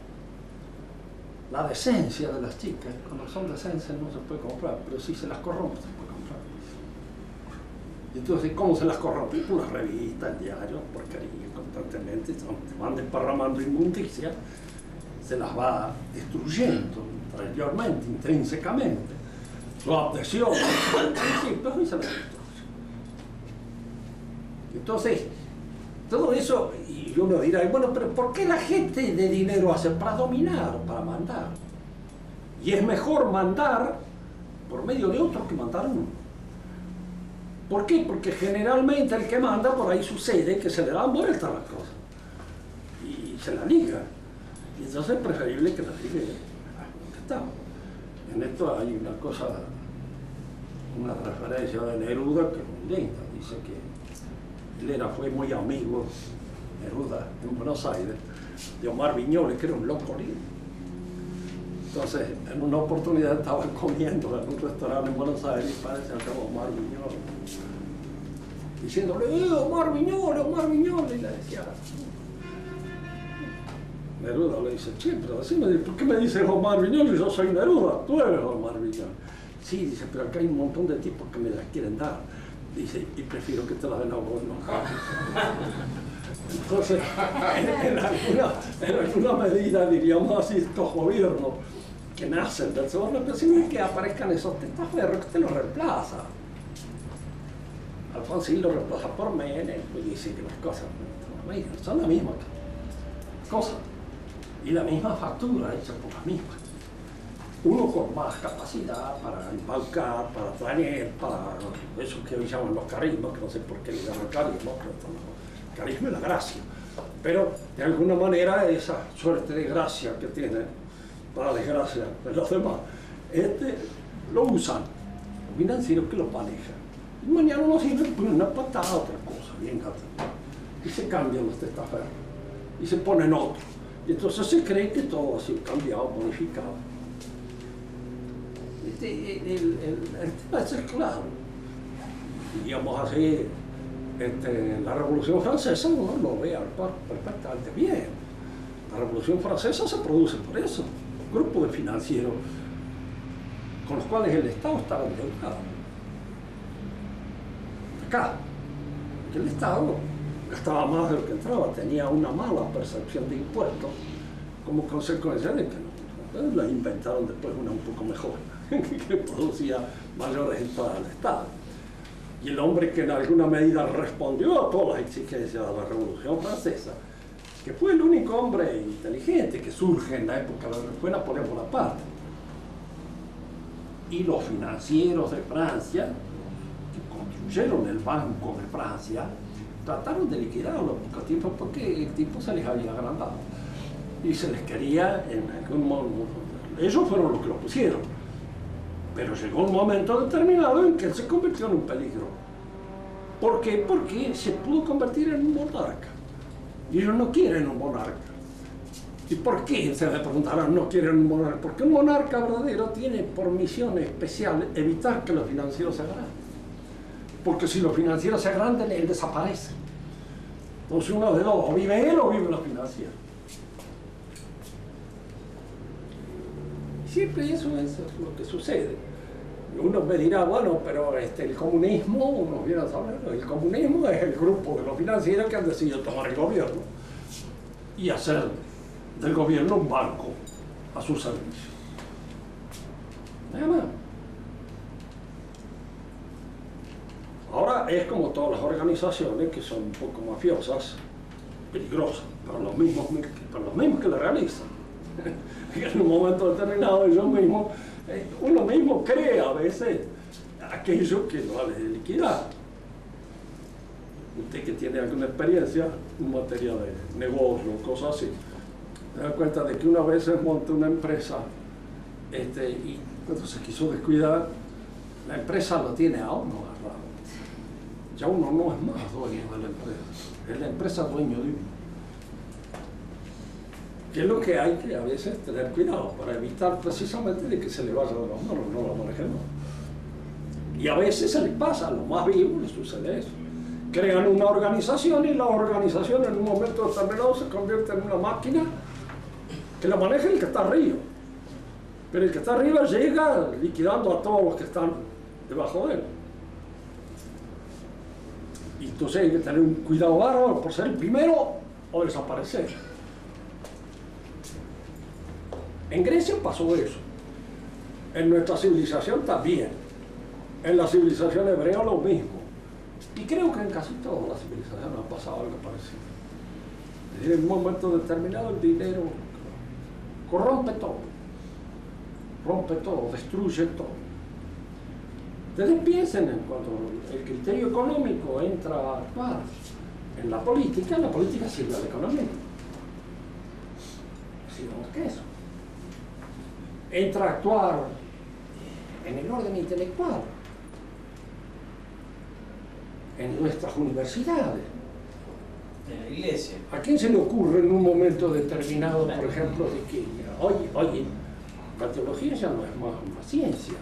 La decencia de las chicas, cuando son decencias no se puede comprar, pero si se las corrompe se puede comprar. Y entonces, ¿cómo se las corrompe? Por las revistas, el diario, porquería, constantemente, se van desparramando inmundicia, se las va destruyendo interiormente, intrínsecamente, su adhesión a los principios y se las destruye. Entonces, todo eso, y uno dirá, bueno, pero ¿por qué la gente de dinero hace? Para dominar, para mandar. Y es mejor mandar por medio de otro que mandar uno. ¿Por qué? Porque generalmente el que manda, por ahí sucede que se le dan vueltas las cosas. Y se la liga. Y entonces es preferible que la ligue donde está. En esto hay una cosa, una referencia de Neruda que es muy linda. Dice que él fue muy amigo, Neruda, en Buenos Aires, de Omar Viñoles, que era un loco lindo. Entonces, en una oportunidad estaban comiendo en un restaurante en Buenos Aires y parece que estaba Omar Viñoles, diciéndole, Omar Viñoles, y le decía, Neruda le dice, che, pero decime, ¿por qué me dices Omar Viñoles? Yo soy Neruda, tú eres Omar Viñoles. Sí, dice, pero acá hay un montón de tipos que me las quieren dar. Dice, y prefiero que te la den a vos, no. Entonces, en alguna medida, diríamos así, estos gobiernos que nacen del soborno, pero si no es que aparezcan esos testaferros que te los reemplaza. Alfonsín lo reemplaza por Menem y dice que las cosas son la misma cosa y la misma factura hecha por las mismas. uno con más capacidad para embaucar, para traer, para eso que hoy llaman los carismas, que no sé por qué le llaman carisma, pero el carisma es la gracia. Pero de alguna manera esa suerte de gracia que tienen, para desgracia de los demás, lo usan los financieros que los manejan. Y mañana nos sirven una patada, otra cosa, bien gata. Y se cambian los testaferros y se ponen otros. Y entonces se cree que todo ha sido cambiado, modificado. El tema es claro. Digamos así, la Revolución Francesa uno lo ve perfectamente bien. La Revolución Francesa se produce por eso. Un grupo de financieros con los cuales el Estado estaba endeudado. Acá, que el Estado gastaba más de lo que entraba, tenía una mala percepción de impuestos como consecuencia de que la inventaron después una un poco mejor, que producía mayores entradas al Estado. Y el hombre que en alguna medida respondió a todas las exigencias de la Revolución Francesa, que fue el único hombre inteligente que surge en la época de fue Napoleón Bonaparte. Y los financieros de Francia, que construyeron el Banco de Francia, trataron de liquidarlo poco tiempo porque el tipo se les había agrandado. Y se les quería en algún momento. Ellos fueron los que lo pusieron. Pero llegó un momento determinado en que él se convirtió en un peligro. ¿Por qué? Porque se pudo convertir en un monarca. Y ellos no quieren un monarca. ¿Y por qué? Se le preguntarán, no quieren un monarca. Porque un monarca verdadero tiene por misión especial evitar que los financieros se agranden. Porque si los financieros se agrandan, él desaparece. Entonces uno de dos, o vive él o viven los financieros. Y siempre eso es lo que sucede. Uno me dirá, bueno, pero el comunismo, uno viene a saber, el comunismo es el grupo de los financieros que han decidido tomar el gobierno y hacer del gobierno un banco a su servicio. Nada más. Ahora es como todas las organizaciones que son un poco mafiosas, peligrosas, para los mismos que la realizan. En un momento determinado ellos mismos, uno mismo cree a veces aquello que lo ha de liquidar. Usted que tiene alguna experiencia en materia de negocio, cosas así, se da cuenta de que una vez se monta una empresa y cuando se quiso descuidar, la empresa lo tiene a uno agarrado. Ya uno no es más dueño de la empresa, es la empresa dueño de uno. Que es lo que hay que a veces tener cuidado para evitar precisamente de que se le vaya de las manos, no lo manejemos. Y a veces se les pasa, a los más vivos les sucede eso. Crean una organización y la organización en un momento determinado se convierte en una máquina que la maneja el que está arriba. Pero el que está arriba llega liquidando a todos los que están debajo de él. Y entonces hay que tener un cuidado bárbaro por ser el primero o desaparecer. En Grecia pasó eso. En nuestra civilización también. En la civilización hebrea lo mismo. Y creo que en casi todas las civilizaciones ha pasado algo parecido. Es decir, en un momento determinado el dinero corrompe todo. Rompe todo, destruye todo. Ustedes piensen en cuando el criterio económico entra a actuar en la política sirve a la economía. Sigamos que eso. Entra a actuar en el orden intelectual, en nuestras universidades. En la iglesia. ¿A quién se le ocurre en un momento determinado, por ejemplo, de que, oye, la teología ya no es más una ciencia?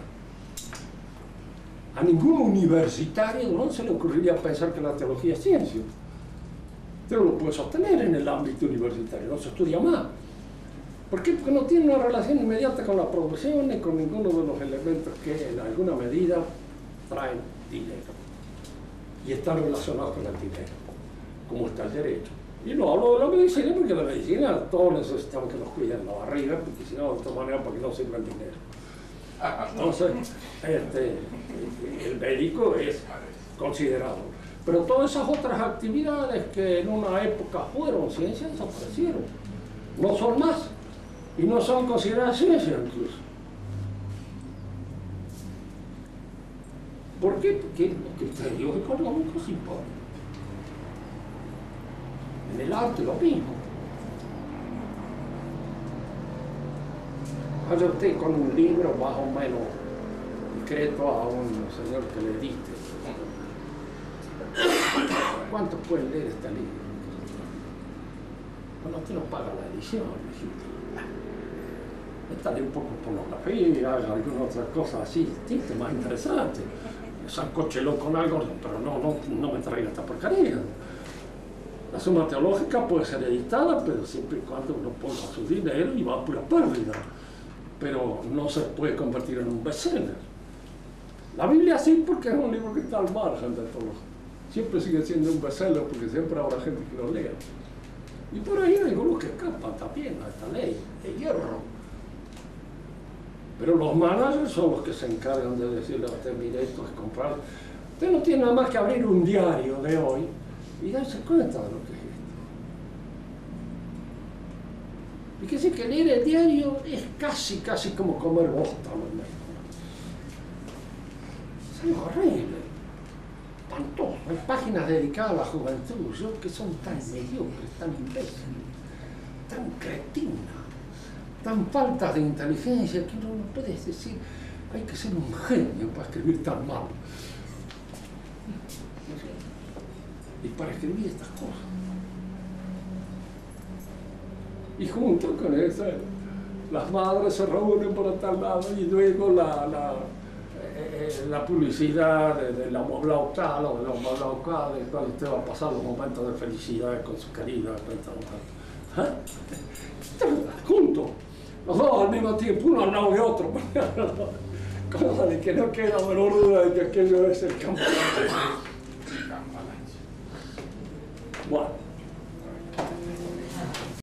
A ningún universitario no se le ocurriría pensar que la teología es ciencia. Usted no lo puede sostener en el ámbito universitario, no se estudia más. ¿Por qué? Porque no tiene una relación inmediata con la producción ni con ninguno de los elementos que en alguna medida traen dinero y están relacionados con el dinero, como está el derecho. Y no hablo de la medicina porque la medicina todos necesitamos que nos cuiden la barriga, porque si no, de otra manera, ¿para qué no sirve el dinero? Entonces, el médico es considerado. Pero todas esas otras actividades que en una época fueron ciencias desaparecieron. No son más. Y no son consideradas ciencias incluso. ¿Por qué? Porque los criterios económicos importan. En el arte lo mismo. Vaya usted con un libro más o menos discreto a un señor que le diste. ¿Cuántos pueden leer este libro? Bueno, usted no paga la edición, dale un poco de pornografía, haga alguna otra cosa así, distinta, más interesante. Sancóchelo con algo, pero no me traiga esta porcaría. La Suma Teológica puede ser editada, pero siempre y cuando uno ponga su dinero y va a pura pérdida. Pero no se puede convertir en un bestseller. La Biblia sí, porque es un libro que está al margen de todo. Siempre sigue siendo un bestseller porque siempre habrá gente que lo lea. Y por ahí hay algunos que escapan también a esta ley de hierro. Pero los managers son los que se encargan de decirle a usted, mire, esto es comprar. Usted no tiene nada más que abrir un diario de hoy y darse cuenta de lo que es esto. Fíjese que leer el diario es casi como comer bosta. Es algo horrible, espantoso. Hay páginas dedicadas a la juventud, yo que son tan mediocres, tan imbéciles, tan cretinas, tan faltas de inteligencia que uno no puede decir, hay que ser un genio para escribir tan mal. Y para escribir estas cosas. Y junto con eso, las madres se reúnen por tal lado y luego la publicidad de la Moblaucal o de la Moblaucal, en cual usted va a pasar los momentos de felicidad con su querida. Juntos. Los dos al mismo tiempo, uno al lado de otro. Cosa de que no queda menor duda de que aquello es el campo. Bueno.